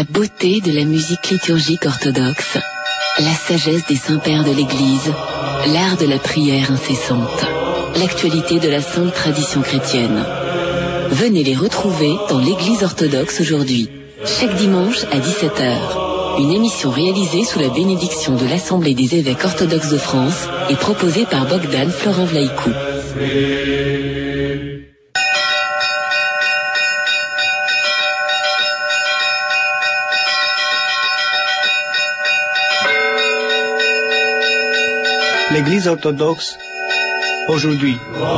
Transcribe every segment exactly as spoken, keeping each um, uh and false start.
La beauté de la musique liturgique orthodoxe, la sagesse des saints-pères de l'Église, l'art de la prière incessante, l'actualité de la sainte tradition chrétienne. Venez les retrouver dans l'Église orthodoxe aujourd'hui, chaque dimanche à dix-sept heures. Une émission réalisée sous la bénédiction de l'Assemblée des évêques orthodoxes de France et proposée par Bogdan Florent Vlaïkou. L'Église orthodoxe, aujourd'hui.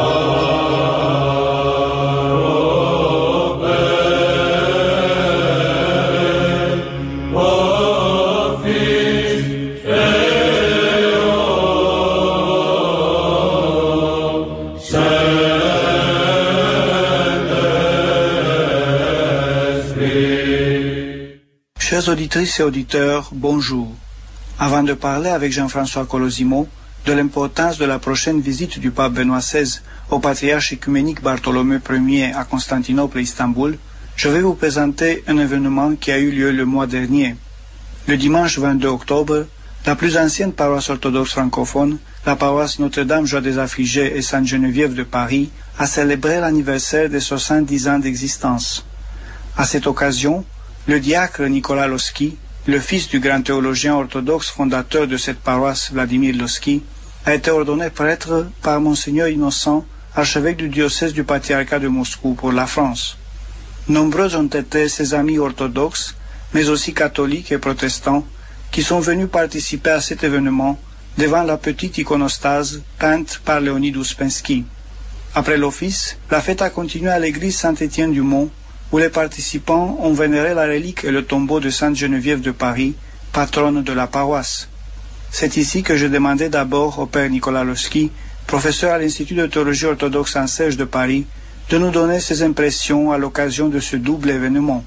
Chers auditrices et auditeurs, bonjour. Avant de parler avec Jean-François Colosimo de l'importance de la prochaine visite du pape Benoît seize au patriarche œcuménique Bartholomé Ier à Constantinople et Istanbul, je vais vous présenter un événement qui a eu lieu le mois dernier. Le dimanche vingt-deux octobre, la plus ancienne paroisse orthodoxe francophone, la paroisse Notre-Dame-Joie des Affligés et Sainte-Geneviève de Paris, a célébré l'anniversaire des soixante-dix ans d'existence. À cette occasion, le diacre Nicolas Lossky, le fils du grand théologien orthodoxe fondateur de cette paroisse, Vladimir Lossky, a été ordonné prêtre par Monseigneur Innocent, archevêque du diocèse du patriarcat de Moscou pour la France. Nombreux ont été ses amis orthodoxes, mais aussi catholiques et protestants, qui sont venus participer à cet événement devant la petite iconostase peinte par Léonid Ouspensky. Après l'office, la fête a continué à l'église Saint-Étienne-du-Mont, où les participants ont vénéré la relique et le tombeau de Sainte Geneviève de Paris, patronne de la paroisse. C'est ici que je demandais d'abord au père Nicolas Lossky, professeur à l'Institut de théologie orthodoxe Ansèche de Paris, de nous donner ses impressions à l'occasion de ce double événement.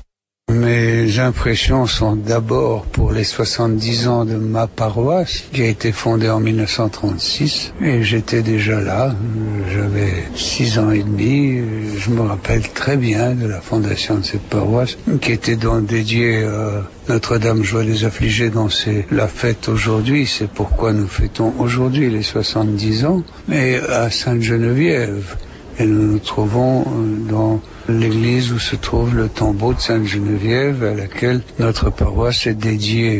Mes impressions sont d'abord pour les soixante-dix ans de ma paroisse, qui a été fondée en mille neuf cent trente-six, et j'étais déjà là, j'avais six ans et demi, je me rappelle très bien de la fondation de cette paroisse, qui était donc dédiée à Notre-Dame Joie des Affligés, dont c'est la fête aujourd'hui, c'est pourquoi nous fêtons aujourd'hui les soixante-dix ans, et à Sainte-Geneviève. Et nous nous trouvons dans l'église où se trouve le tombeau de Sainte-Geneviève, à laquelle notre paroisse est dédiée.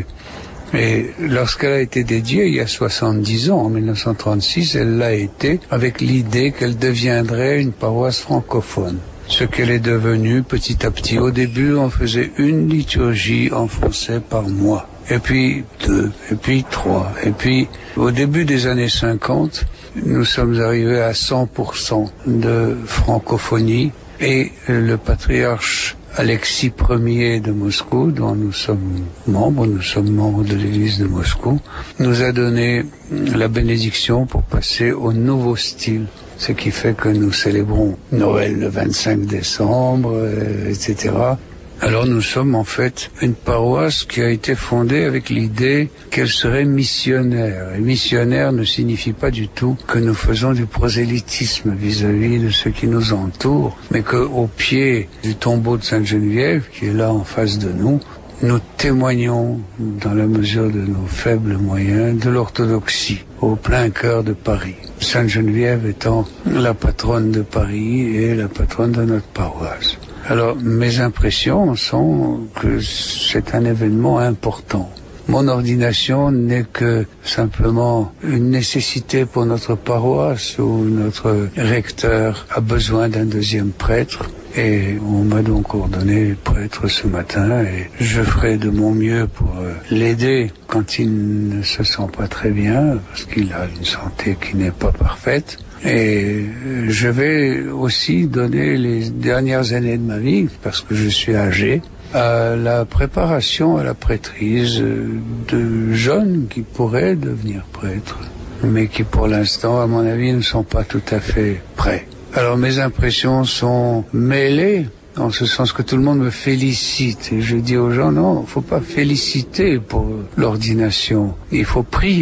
Et lorsqu'elle a été dédiée il y a soixante-dix ans, en mille neuf cent trente-six, elle l'a été avec l'idée qu'elle deviendrait une paroisse francophone. Ce qu'elle est devenue petit à petit. Au début, on faisait une liturgie en français par mois. Et puis deux, et puis trois. Et puis, au début des années cinquante, nous sommes arrivés à cent pour cent de francophonie. Et le patriarche Alexis Ier de Moscou, dont nous sommes membres, nous sommes membres de l'église de Moscou, nous a donné la bénédiction pour passer au nouveau style. Ce qui fait que nous célébrons Noël le vingt-cinq décembre, euh, et cetera. Alors nous sommes en fait une paroisse qui a été fondée avec l'idée qu'elle serait missionnaire. Et missionnaire ne signifie pas du tout que nous faisons du prosélytisme vis-à-vis de ceux qui nous entourent, mais qu'au pied du tombeau de Sainte-Geneviève, qui est là en face de nous, nous témoignons, dans la mesure de nos faibles moyens, de l'orthodoxie, au plein cœur de Paris. Sainte-Geneviève étant la patronne de Paris et la patronne de notre paroisse. Alors, mes impressions sont que c'est un événement important. Mon ordination n'est que simplement une nécessité pour notre paroisse où notre recteur a besoin d'un deuxième prêtre. Et on m'a donc ordonné prêtre ce matin et je ferai de mon mieux pour l'aider quand il ne se sent pas très bien, parce qu'il a une santé qui n'est pas parfaite. Et je vais aussi donner les dernières années de ma vie, parce que je suis âgé, à la préparation à la prêtrise de jeunes qui pourraient devenir prêtres, mais qui pour l'instant, à mon avis, ne sont pas tout à fait prêts. Alors mes impressions sont mêlées, en ce sens que tout le monde me félicite. Et je dis aux gens, non, il ne faut pas féliciter pour l'ordination, il faut prier.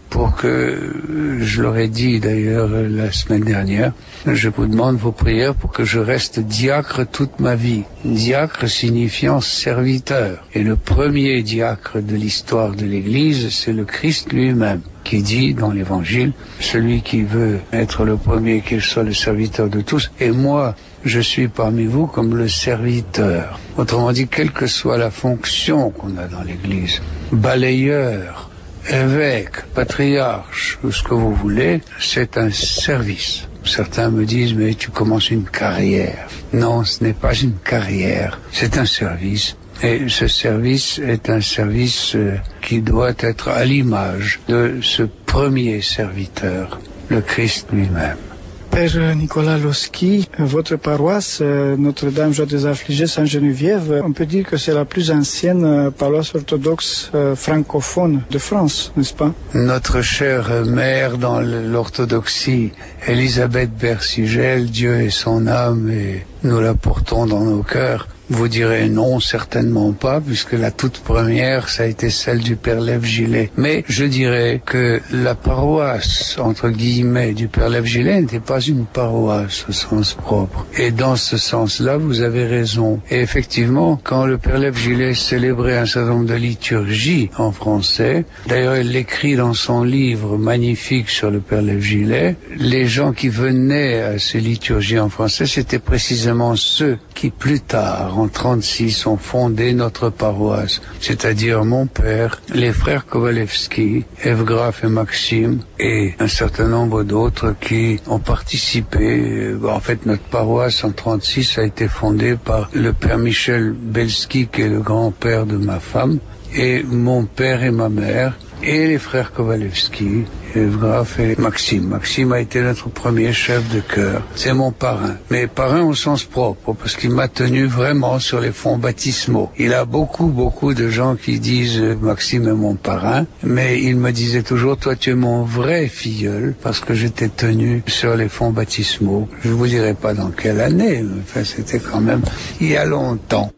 pour que, je leur ai dit d'ailleurs la semaine dernière, je vous demande vos prières pour que je reste diacre toute ma vie. Diacre signifiant serviteur. Et le premier diacre de l'histoire de l'Église, c'est le Christ lui-même, qui dit dans l'Évangile, celui qui veut être le premier, qu'il soit le serviteur de tous. Et moi, je suis parmi vous comme le serviteur. Autrement dit, quelle que soit la fonction qu'on a dans l'Église, balayeur, évêque, patriarche, ou ce que vous voulez, c'est un service. Certains me disent, mais tu commences une carrière. Non, ce n'est pas une carrière, c'est un service. Et ce service est un service euh, qui doit être à l'image de ce premier serviteur, le Christ lui-même. Père Nicolas Loschi, votre paroisse, Notre-Dame Joie des Affligés Sainte-Geneviève, on peut dire que c'est la plus ancienne paroisse orthodoxe francophone de France, n'est-ce pas? Notre chère mère dans l'orthodoxie, Élisabeth Bersigel, Dieu et son âme, et nous la portons dans nos cœurs, vous direz non, certainement pas, puisque la toute première, ça a été celle du Père Lève Gillet. Mais je dirais que la paroisse, entre guillemets, du Père Lève Gillet n'était pas une paroisse au sens propre. Et dans ce sens-là, vous avez raison. Et effectivement, quand le Père Lève Gillet célébrait un certain nombre de liturgies en français, d'ailleurs il l'écrit dans son livre magnifique sur le Père Lève Gillet, les gens qui venaient à ces liturgies en français, c'était précisément ceux qui plus tard, en trente-six, ont fondé notre paroisse, c'est-à-dire mon père, les frères Kowalewski, Evgraf et Maxime, et un certain nombre d'autres qui ont participé. En fait, notre paroisse en trente-six a été fondée par le père Michel Belski, qui est le grand-père de ma femme, et mon père et ma mère, et les frères Kowalewski, Evgraf et Maxime. Maxime a été notre premier chef de chœur. C'est mon parrain. Mais parrain au sens propre, parce qu'il m'a tenu vraiment sur les fonds baptismaux. Il a beaucoup, beaucoup de gens qui disent Maxime est mon parrain, mais il me disait toujours, toi tu es mon vrai filleul, parce que j'étais tenu sur les fonds baptismaux. Je vous dirai pas dans quelle année, mais enfin, c'était quand même il y a longtemps.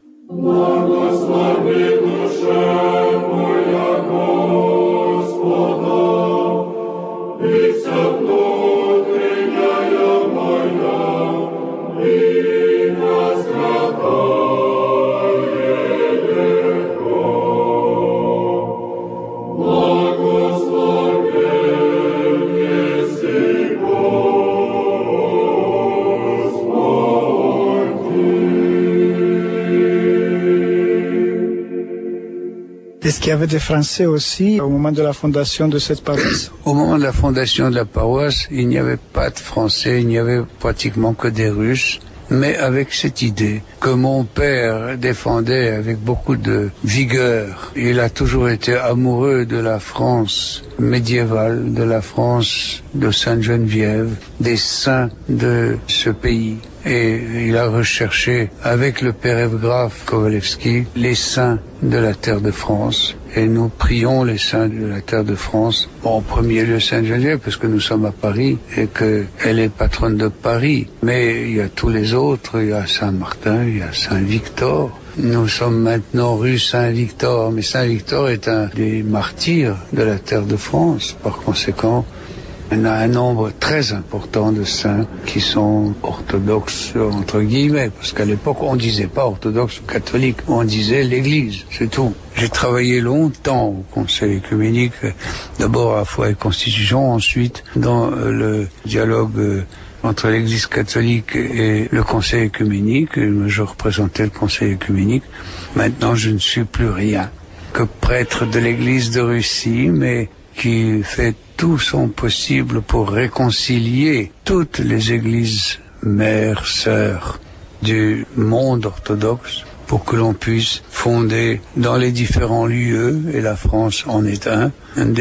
Est-ce qu'il y avait des Français aussi au moment de la fondation de cette paroisse? Au moment de la fondation de la paroisse, il n'y avait pas de Français, il n'y avait pratiquement que des Russes, mais avec cette idée que mon père défendait avec beaucoup de vigueur. Il a toujours été amoureux de la France médiévale, de la France de Sainte-Geneviève, des saints de ce pays. Et il a recherché avec le père Evgraf Kowalewski les saints de la terre de France. Et nous prions les saints de la terre de France, bon, en premier lieu Sainte-Geneviève, parce que nous sommes à Paris et qu'elle est patronne de Paris. Mais il y a tous les autres, il y a Saint-Martin, il y a Saint-Victor. Nous sommes maintenant rue Saint-Victor, mais Saint-Victor est un des martyrs de la terre de France. Par conséquent, on a un nombre très important de saints qui sont orthodoxes, entre guillemets, parce qu'à l'époque, on disait pas orthodoxe ou catholique, on disait l'Église, c'est tout. J'ai travaillé longtemps au Conseil œcuménique, d'abord à Foi et Constitution, ensuite dans le dialogue entre l'Église catholique et le Conseil œcuménique. Je représentais le Conseil œcuménique. Maintenant, je ne suis plus rien que prêtre de l'Église de Russie, mais qui fait tout son possible pour réconcilier toutes les églises mères, sœurs du monde orthodoxe, pour que l'on puisse fonder dans les différents lieux, et la France en est un,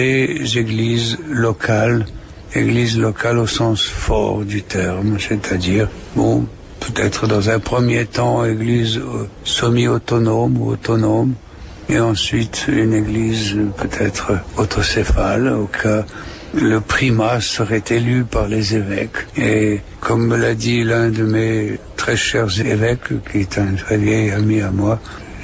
des églises locales, églises locales au sens fort du terme, c'est-à-dire, bon, peut-être dans un premier temps, église semi-autonome ou autonome, et ensuite une église peut-être autocéphale, au cas le primat serait élu par les évêques. Et comme me l'a dit l'un de mes très chers évêques, qui est un très vieil ami à moi,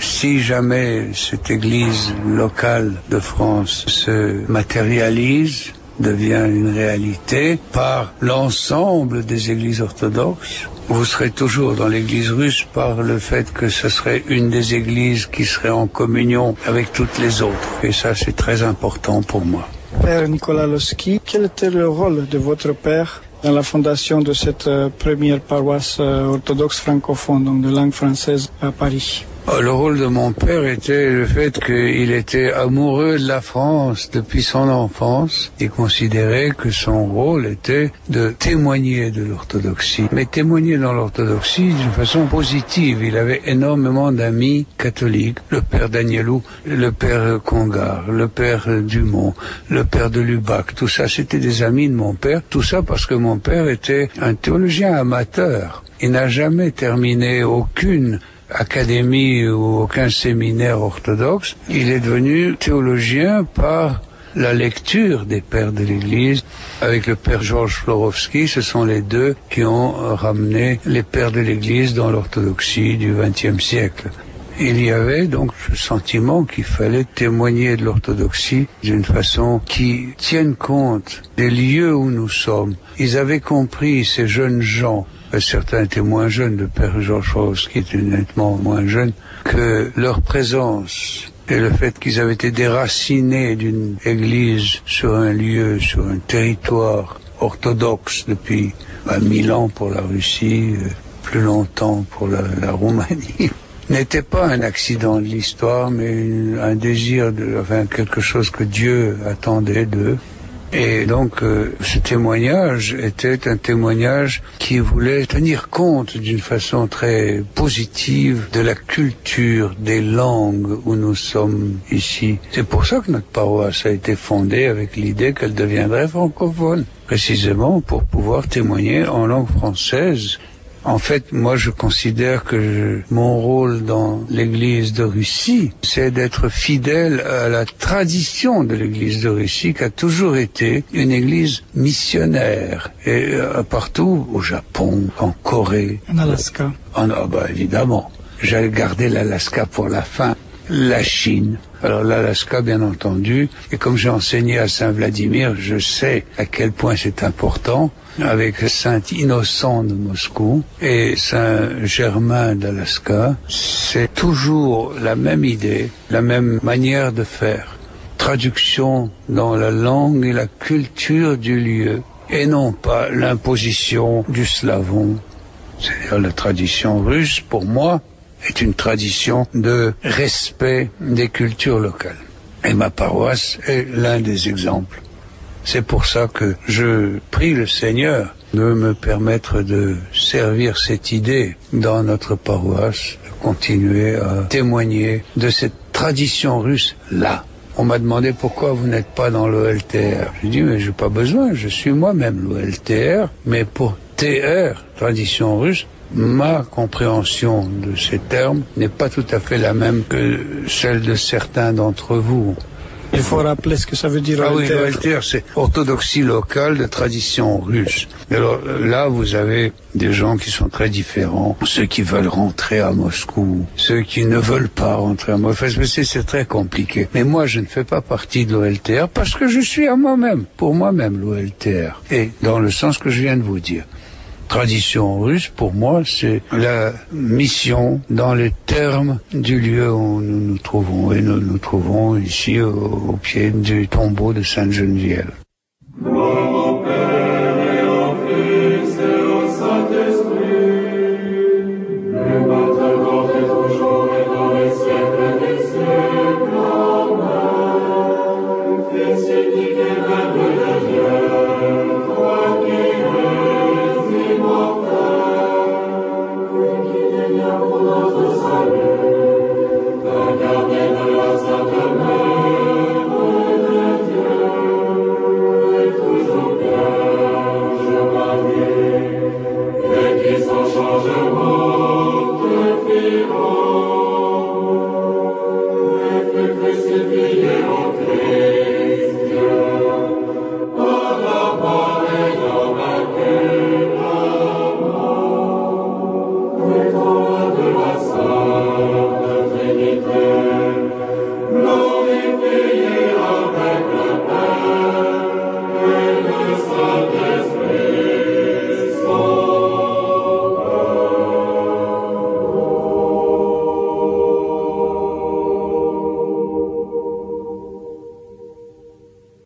si jamais cette église locale de France se matérialise, devient une réalité par l'ensemble des églises orthodoxes, vous serez toujours dans l'église russe par le fait que ce serait une des églises qui serait en communion avec toutes les autres. Et ça, c'est très important pour moi. Père Nicolas Lossky, quel était le rôle de votre père dans la fondation de cette euh, première paroisse euh, orthodoxe francophone, donc de langue française à Paris? Le rôle de mon père était le fait qu'il était amoureux de la France depuis son enfance. Il considérait que son rôle était de témoigner de l'orthodoxie, mais témoigner dans l'orthodoxie d'une façon positive. Il avait énormément d'amis catholiques, le père Danielou, le père Congar, le père Dumont, le père de Lubac, tout ça c'était des amis de mon père, tout ça parce que mon père était un théologien amateur. Il n'a jamais terminé aucune académie ou aucun séminaire orthodoxe. Il est devenu théologien par la lecture des pères de l'Église. Avec le père Georges Florovsky, ce sont les deux qui ont ramené les pères de l'Église dans l'orthodoxie du vingtième siècle. Il y avait donc le sentiment qu'il fallait témoigner de l'orthodoxie d'une façon qui tienne compte des lieux où nous sommes. Ils avaient compris, ces jeunes gens, certains étaient moins jeunes, le père Georges Florovsky était nettement moins jeune, que leur présence et le fait qu'ils avaient été déracinés d'une église sur un lieu, sur un territoire orthodoxe depuis bah, mille ans pour la Russie, euh, plus longtemps pour la, la Roumanie, n'était pas un accident de l'histoire, mais une, un désir, de, enfin quelque chose que Dieu attendait d'eux. Et donc, euh, ce témoignage était un témoignage qui voulait tenir compte d'une façon très positive de la culture, des langues où nous sommes ici. C'est pour ça que notre paroisse a été fondée avec l'idée qu'elle deviendrait francophone, précisément pour pouvoir témoigner en langue française. En fait, moi, je considère que je, mon rôle dans l'Église de Russie, c'est d'être fidèle à la tradition de l'Église de Russie, qui a toujours été une Église missionnaire. Et euh, partout, au Japon, en Corée. En Alaska. En, ah bah, évidemment. J'allais garder l'Alaska pour la fin. La Chine. Alors l'Alaska, bien entendu. Et comme j'ai enseigné à Saint-Vladimir, je sais à quel point c'est important. Avec Saint Innocent de Moscou et Saint Germain d'Alaska, c'est toujours la même idée, la même manière de faire. Traduction dans la langue et la culture du lieu, et non pas l'imposition du slavon. C'est-à-dire la tradition russe, pour moi, est une tradition de respect des cultures locales. Et ma paroisse est l'un des exemples. C'est pour ça que je prie le Seigneur de me permettre de servir cette idée dans notre paroisse, de continuer à témoigner de cette tradition russe-là. On m'a demandé pourquoi vous n'êtes pas dans l'O L T R. J'ai dit, mais j'ai pas besoin, je suis moi-même l'O L T R, mais pour T R, tradition russe, ma compréhension de ces termes n'est pas tout à fait la même que celle de certains d'entre vous. Il faut rappeler ce que ça veut dire. Ah oui, l'O L T R, c'est orthodoxie locale de tradition russe. Et alors là, vous avez des gens qui sont très différents. Ceux qui veulent rentrer à Moscou, ceux qui ne veulent pas rentrer à Moscou. Enfin, c'est, c'est très compliqué. Mais moi, je ne fais pas partie de l'O L T R parce que je suis à moi-même, pour moi-même, l'O L T R. Et dans le sens que je viens de vous dire. Tradition russe, pour moi, c'est la mission dans les termes du lieu où nous nous trouvons. Et nous nous trouvons ici au, au pied du tombeau de Sainte-Geneviève.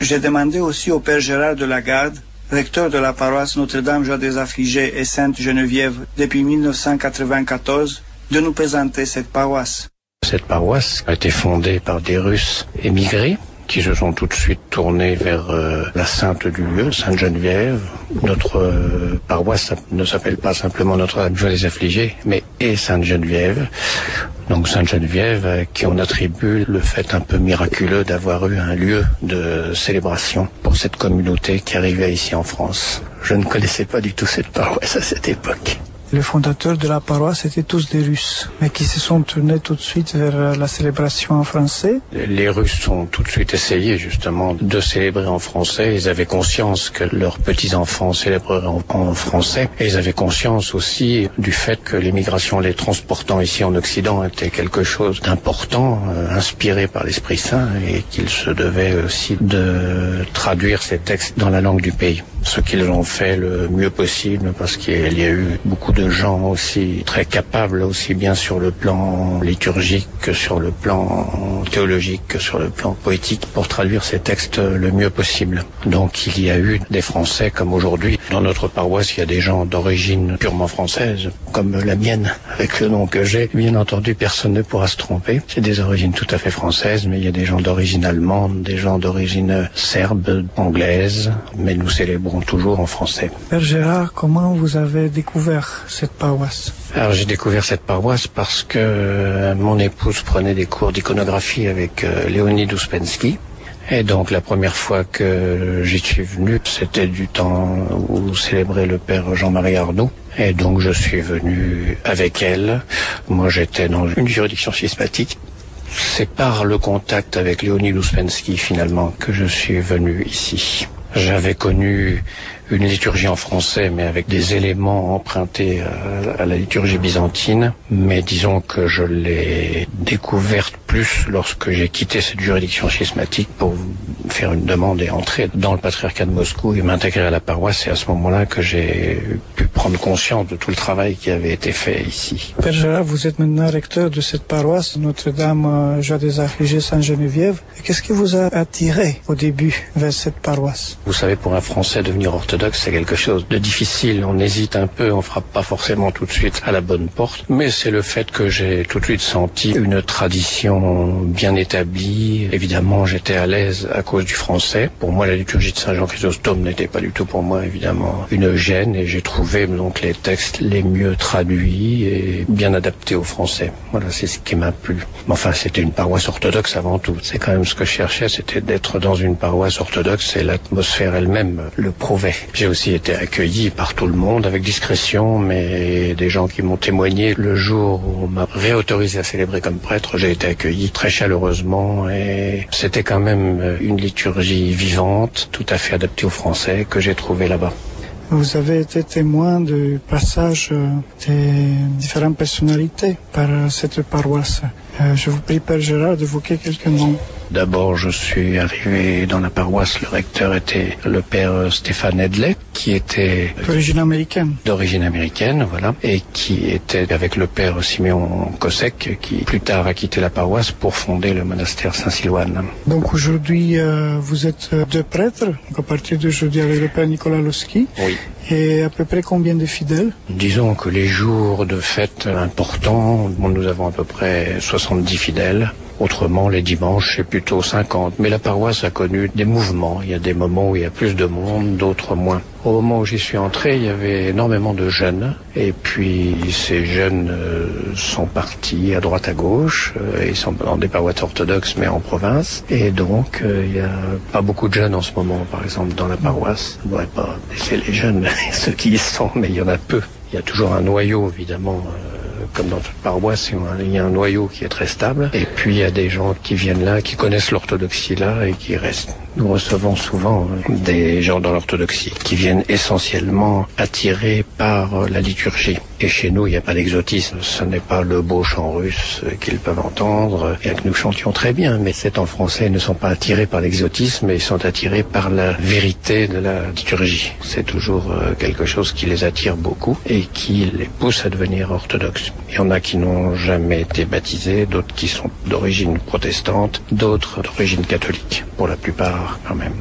J'ai demandé aussi au père Gérard de Lagarde, recteur de la paroisse Notre-Dame-Joie des Affligés et Sainte-Geneviève depuis mille neuf cent quatre-vingt-quatorze, de nous présenter cette paroisse. Cette paroisse a été fondée par des Russes émigrés qui se sont tout de suite tournés vers euh, la sainte du lieu, Sainte-Geneviève. Notre euh, paroisse ne s'appelle pas simplement Notre-Dame-Joie des Affligés, mais est Sainte-Geneviève. Donc Sainte-Geneviève, à qui on attribue le fait un peu miraculeux d'avoir eu un lieu de célébration pour cette communauté qui arrivait ici en France. Je ne connaissais pas du tout cette paroisse à cette époque. Les fondateurs de la paroisse étaient tous des Russes, mais qui se sont tournés tout de suite vers la célébration en français. Les Russes ont tout de suite essayé justement de célébrer en français. Ils avaient conscience que leurs petits-enfants célébreraient en, en français. Et ils avaient conscience aussi du fait que l'émigration, les transportant ici en Occident, était quelque chose d'important, euh, inspiré par l'Esprit Saint, et qu'ils se devaient aussi de traduire ces textes dans la langue du pays. Ce qu'ils ont fait le mieux possible, parce qu'il y a eu beaucoup de gens aussi très capables, aussi bien sur le plan liturgique que sur le plan théologique, que sur le plan poétique, pour traduire ces textes le mieux possible. Donc il y a eu des Français comme aujourd'hui. Dans notre paroisse, il y a des gens d'origine purement française, comme la mienne, avec le nom que j'ai. Bien entendu, personne ne pourra se tromper. C'est des origines tout à fait françaises, mais il y a des gens d'origine allemande, des gens d'origine serbe, anglaise, mais nous célébrons toujours en français. Père Gérard, comment vous avez découvert cette paroisse? Alors j'ai découvert cette paroisse parce que mon épouse prenait des cours d'iconographie avec euh, Léonid Ouspensky. Et donc la première fois que j'y suis venu, c'était du temps où célébrait le père Jean-Marie Arnaud. Et donc je suis venu avec elle. Moi j'étais dans une juridiction schismatique. C'est par le contact avec Léonid Ouspensky finalement que je suis venu ici. J'avais connu une liturgie en français, mais avec des éléments empruntés à, à la liturgie byzantine. Mais disons que je l'ai découverte plus lorsque j'ai quitté cette juridiction schismatique pour faire une demande et entrer dans le patriarcat de Moscou et m'intégrer à la paroisse. C'est à ce moment-là que j'ai pu prendre conscience de tout le travail qui avait été fait ici. Père Gérard, vous êtes maintenant recteur de cette paroisse, Notre-Dame-Joie des Affligés Sainte-Geneviève. Qu'est-ce qui vous a attiré au début vers cette paroisse? Vous savez, pour un Français, devenir orthodoxe, c'est quelque chose de difficile. On hésite un peu, on frappe pas forcément tout de suite à la bonne porte. Mais c'est le fait que j'ai tout de suite senti une tradition bien établie. Évidemment, j'étais à l'aise à cause du français. Pour moi, la liturgie de Saint Jean Chrysostome n'était pas du tout pour moi, évidemment, une gêne. Et j'ai trouvé donc les textes les mieux traduits et bien adaptés au français. Voilà, c'est ce qui m'a plu. Mais enfin, c'était une paroisse orthodoxe avant tout. C'est quand même ce que je cherchais, c'était d'être dans une paroisse orthodoxe et l'atmosphère elle-même le prouvait. J'ai aussi été accueilli par tout le monde avec discrétion, mais des gens qui m'ont témoigné le jour où on m'a réautorisé à célébrer comme prêtre, j'ai été accueilli très chaleureusement et c'était quand même une liturgie vivante, tout à fait adaptée au français que j'ai trouvé là-bas. Vous avez été témoin du passage des différentes personnalités par cette paroisse. Je vous prie, Père Gérard, d'évoquer quelques noms. D'abord, je suis arrivé dans la paroisse. Le recteur était le père Stéphane Edley, qui était d'origine américaine. D'origine américaine, voilà, et qui était avec le père Siméon Kosek, qui plus tard a quitté la paroisse pour fonder le monastère Saint-Silouane. Donc aujourd'hui, euh, vous êtes deux prêtres, donc à partir d'aujourd'hui avec le père Nicolas Loski. Oui. Et à peu près combien de fidèles? Disons que les jours de fête importants, nous avons à peu près soixante-dix fidèles. Autrement, les dimanches, c'est plutôt cinquante. Mais la paroisse a connu des mouvements. Il y a des moments où il y a plus de monde, d'autres moins. Au moment où j'y suis entré, il y avait énormément de jeunes. Et puis, ces jeunes euh, sont partis à droite, à gauche. Euh, ils sont dans des paroisses orthodoxes, mais en province. Et donc, euh, il n'y a pas beaucoup de jeunes en ce moment, par exemple, dans la paroisse. Je ne voudrais pas laisser les jeunes, ceux qui y sont, mais il y en a peu. Il y a toujours un noyau, évidemment, euh, comme dans toute paroisse, il y a un noyau qui est très stable. Et puis, il y a des gens qui viennent là, qui connaissent l'orthodoxie là et qui restent. Nous recevons souvent des gens dans l'orthodoxie qui viennent essentiellement attirés par la liturgie. Et chez nous, il n'y a pas d'exotisme. Ce n'est pas le beau chant russe qu'ils peuvent entendre et que nous chantions très bien. Mais c'est en français, ils ne sont pas attirés par l'exotisme, mais ils sont attirés par la vérité de la liturgie. C'est toujours quelque chose qui les attire beaucoup et qui les pousse à devenir orthodoxes. Il y en a qui n'ont jamais été baptisés, d'autres qui sont d'origine protestante, d'autres d'origine catholique, pour la plupart quand même.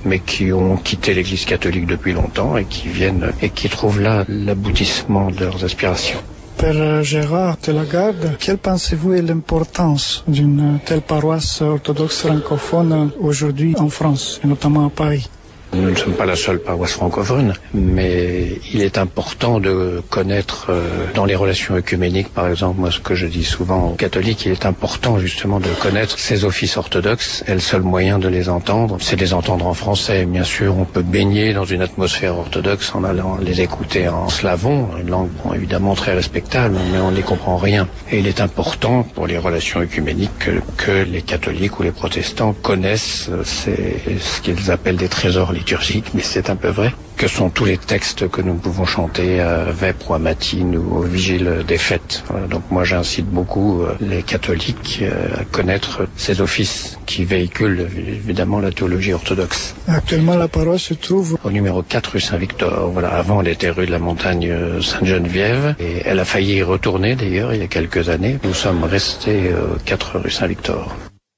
mais qui ont quitté l'Église catholique depuis longtemps et qui viennent et qui trouvent là l'aboutissement de leurs aspirations. Père Gérard de la Garde, quelle pensez-vous est l'importance d'une telle paroisse orthodoxe francophone aujourd'hui en France, et notamment à Paris ? Nous ne sommes pas la seule paroisse francophone, mais il est important de connaître euh, dans les relations œcuméniques, par exemple, moi ce que je dis souvent aux catholiques, il est important justement de connaître ces offices orthodoxes, et le seul moyen de les entendre, c'est de les entendre en français. Bien sûr, on peut baigner dans une atmosphère orthodoxe en allant les écouter en slavon, une langue bon, évidemment très respectable, mais on n'y comprend rien. Et il est important pour les relations œcuméniques que, que les catholiques ou les protestants connaissent euh, ces, ce qu'ils appellent des trésors liturgique, mais c'est un peu vrai, que sont tous les textes que nous pouvons chanter à Vêpres ou à Matines ou au Vigile des fêtes. Voilà, donc moi j'incite beaucoup euh, les catholiques euh, à connaître ces offices qui véhiculent évidemment la théologie orthodoxe. Actuellement la paroisse se trouve au numéro quatre rue Saint-Victor. Voilà, avant elle était rue de la Montagne Sainte-Geneviève et elle a failli y retourner d'ailleurs il y a quelques années. Nous sommes restés euh, quatre rue Saint-Victor.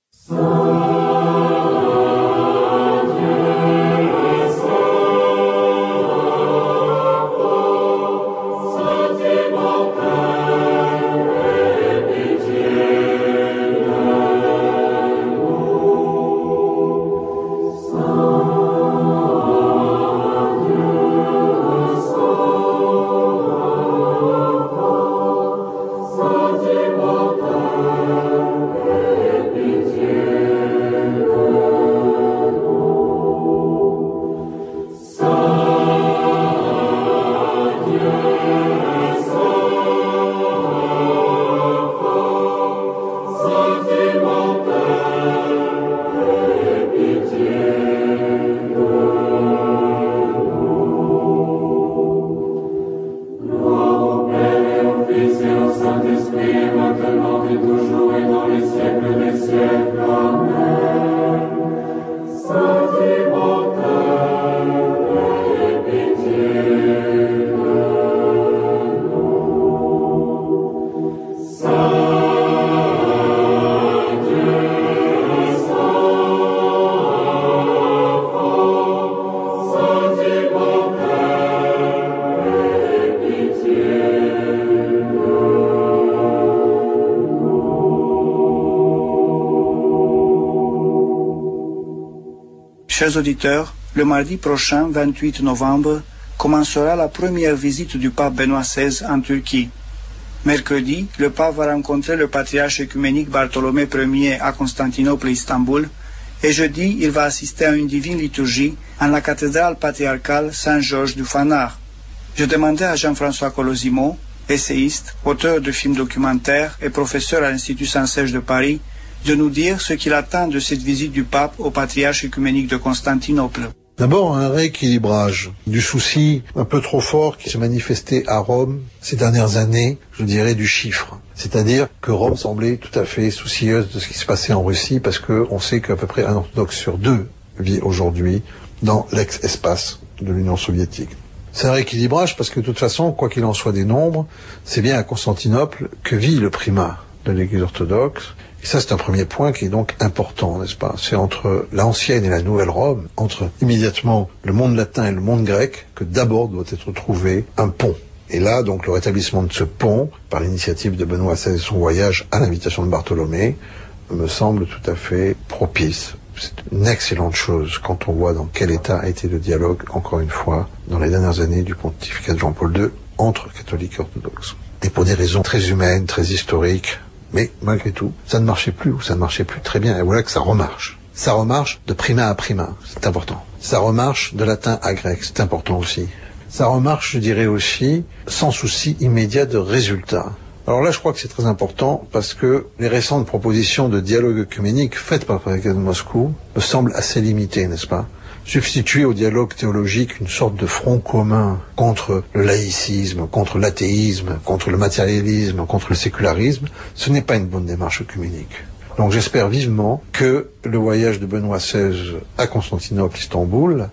Chers auditeurs, le mardi prochain, vingt-huit novembre, commencera la première visite du pape Benoît seize en Turquie. Mercredi, le pape va rencontrer le patriarche œcuménique Bartholomé Ier à Constantinople et Istanbul, et jeudi, il va assister à une divine liturgie en la cathédrale patriarcale Saint-Georges du Fanard. Je demandais à Jean-François Colosimo, essayiste, auteur de films documentaires et professeur à l'Institut Saint-Serge de Paris, de nous dire ce qu'il attend de cette visite du pape au patriarche œcuménique de Constantinople. D'abord, un rééquilibrage du souci un peu trop fort qui se manifestait à Rome ces dernières années, je dirais, du chiffre. C'est-à-dire que Rome semblait tout à fait soucieuse de ce qui se passait en Russie parce qu'on sait qu'à peu près un orthodoxe sur deux vit aujourd'hui dans l'ex-espace de l'Union soviétique. C'est un rééquilibrage parce que de toute façon, quoi qu'il en soit des nombres, c'est bien à Constantinople que vit le primat de l'Église orthodoxe. Et ça, c'est un premier point qui est donc important, n'est-ce pas? C'est entre l'ancienne et la nouvelle Rome, entre immédiatement le monde latin et le monde grec, que d'abord doit être trouvé un pont. Et là, donc, le rétablissement de ce pont, par l'initiative de Benoît seize et son voyage à l'invitation de Bartholomé, me semble tout à fait propice. C'est une excellente chose quand on voit dans quel état a été le dialogue, encore une fois, dans les dernières années du pontificat de Jean-Paul deux, entre catholiques et orthodoxes. Et pour des raisons très humaines, très historiques, mais malgré tout, ça ne marchait plus, ou ça ne marchait plus très bien, et voilà que ça remarche. Ça remarche de primat à primat, c'est important. Ça remarche de latin à grec, c'est important aussi. Ça remarche, je dirais aussi, sans souci immédiat de résultat. Alors là, je crois que c'est très important, parce que les récentes propositions de dialogue œcuménique faites par le patriarcat de Moscou me semblent assez limitées, n'est-ce pas? Substituer au dialogue théologique une sorte de front commun contre le laïcisme, contre l'athéisme, contre le matérialisme, contre le sécularisme, ce n'est pas une bonne démarche œcuménique. Donc j'espère vivement que le voyage de Benoît seize à Constantinople, Istanbul,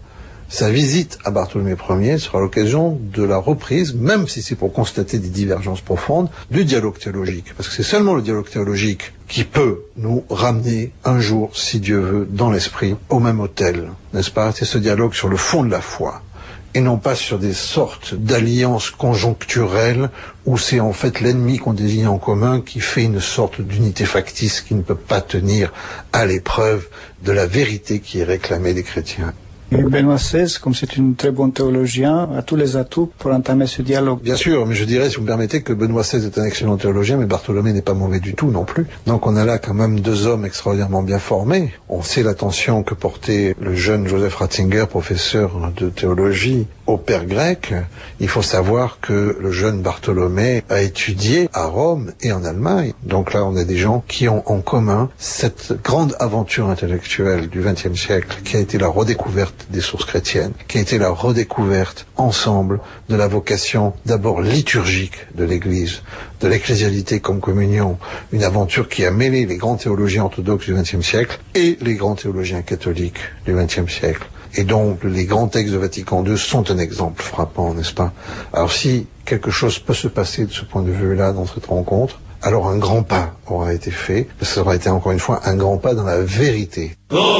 sa visite à Bartholomé Ier sera l'occasion de la reprise, même si c'est pour constater des divergences profondes, du dialogue théologique. Parce que c'est seulement le dialogue théologique qui peut nous ramener un jour, si Dieu veut, dans l'esprit, au même autel, n'est-ce pas? C'est ce dialogue sur le fond de la foi, et non pas sur des sortes d'alliances conjoncturelles où c'est en fait l'ennemi qu'on désigne en commun qui fait une sorte d'unité factice qui ne peut pas tenir à l'épreuve de la vérité qui est réclamée des chrétiens. Et Benoît seize, comme c'est un très bon théologien, a tous les atouts pour entamer ce dialogue. Bien sûr, mais je dirais, si vous me permettez, que Benoît seize est un excellent théologien, mais Bartholomé n'est pas mauvais du tout non plus. Donc on a là quand même deux hommes extraordinairement bien formés. On sait l'attention que portait le jeune Joseph Ratzinger, professeur de théologie, au père grec. Il faut savoir que le jeune Bartholomé a étudié à Rome et en Allemagne. Donc là, on a des gens qui ont en commun cette grande aventure intellectuelle du vingtième siècle, qui a été la redécouverte des sources chrétiennes, qui a été la redécouverte ensemble de la vocation d'abord liturgique de l'Église, de l'ecclésialité comme communion, une aventure qui a mêlé les grands théologiens orthodoxes du vingtième siècle et les grands théologiens catholiques du vingtième siècle. Et donc, les grands textes de Vatican deux sont un exemple frappant, n'est-ce pas? Alors, si quelque chose peut se passer de ce point de vue-là dans cette rencontre, alors un grand pas aura été fait, ça aura été encore une fois un grand pas dans la vérité.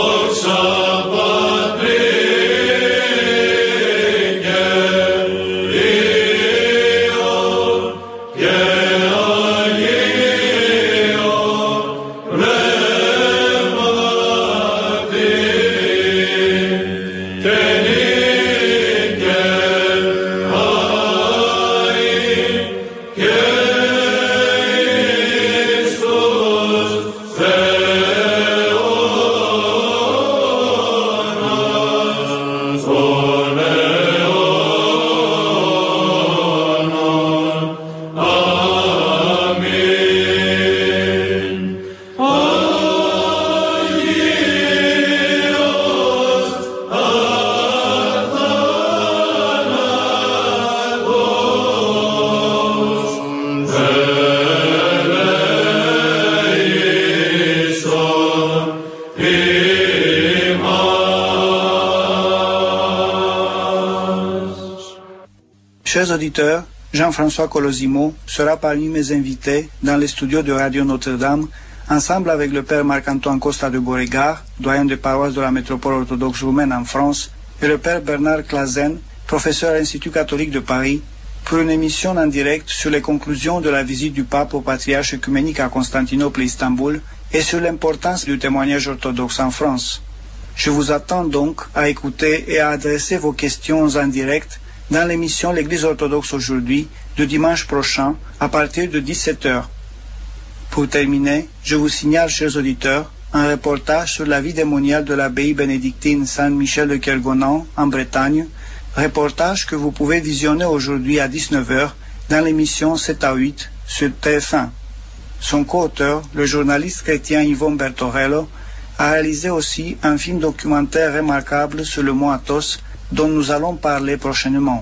Chers auditeurs, Jean-François Colosimo sera parmi mes invités dans les studios de Radio Notre-Dame, ensemble avec le père Marc-Antoine Costa de Beauregard, doyen de paroisse de la métropole orthodoxe roumaine en France, et le père Bernard Clazen, professeur à l'Institut catholique de Paris, pour une émission en direct sur les conclusions de la visite du pape au patriarche œcuménique à Constantinople et Istanbul et sur l'importance du témoignage orthodoxe en France. Je vous attends donc à écouter et à adresser vos questions en direct dans l'émission L'Église orthodoxe aujourd'hui, de dimanche prochain, à partir de dix-sept heures. Pour terminer, je vous signale, chers auditeurs, un reportage sur la vie démoniale de l'abbaye bénédictine Saint-Michel de Kergonan, en Bretagne, reportage que vous pouvez visionner aujourd'hui à dix-neuf heures dans l'émission sept à huit sur T F un. Son co-auteur, le journaliste chrétien Yvon Bertorello, a réalisé aussi un film documentaire remarquable sur le mont Athos, dont nous allons parler prochainement.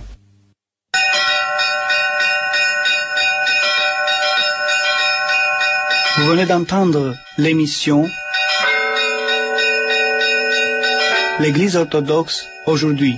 Vous venez d'entendre l'émission L'Église orthodoxe aujourd'hui.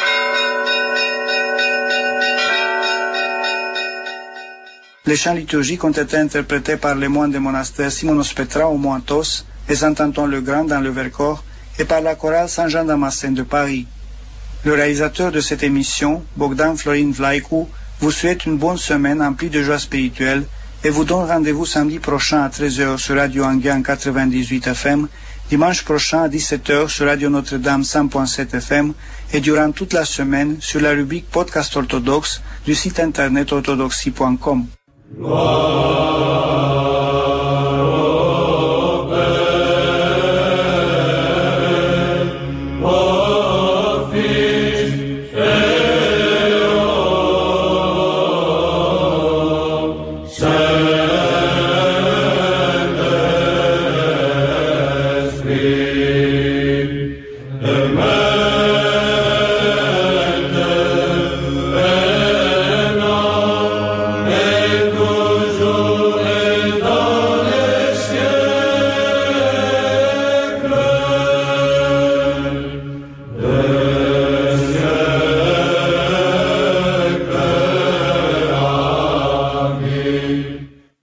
Les chants liturgiques ont été interprétés par les moines du monastère Simonos Petra au mont Athos et Saint-Antoine-le-Grand dans le Vercors et par la chorale Saint-Jean-Damascène de Paris. Le réalisateur de cette émission, Bogdan Florin Vlaicu, vous souhaite une bonne semaine emplie de joie spirituelle et vous donne rendez-vous samedi prochain à treize heures sur Radio Anguin quatre-vingt-dix-huit F M, dimanche prochain à dix-sept heures sur Radio Notre-Dame cent point sept F M et durant toute la semaine sur la rubrique Podcast orthodoxe du site internet orthodoxie point com. Wow.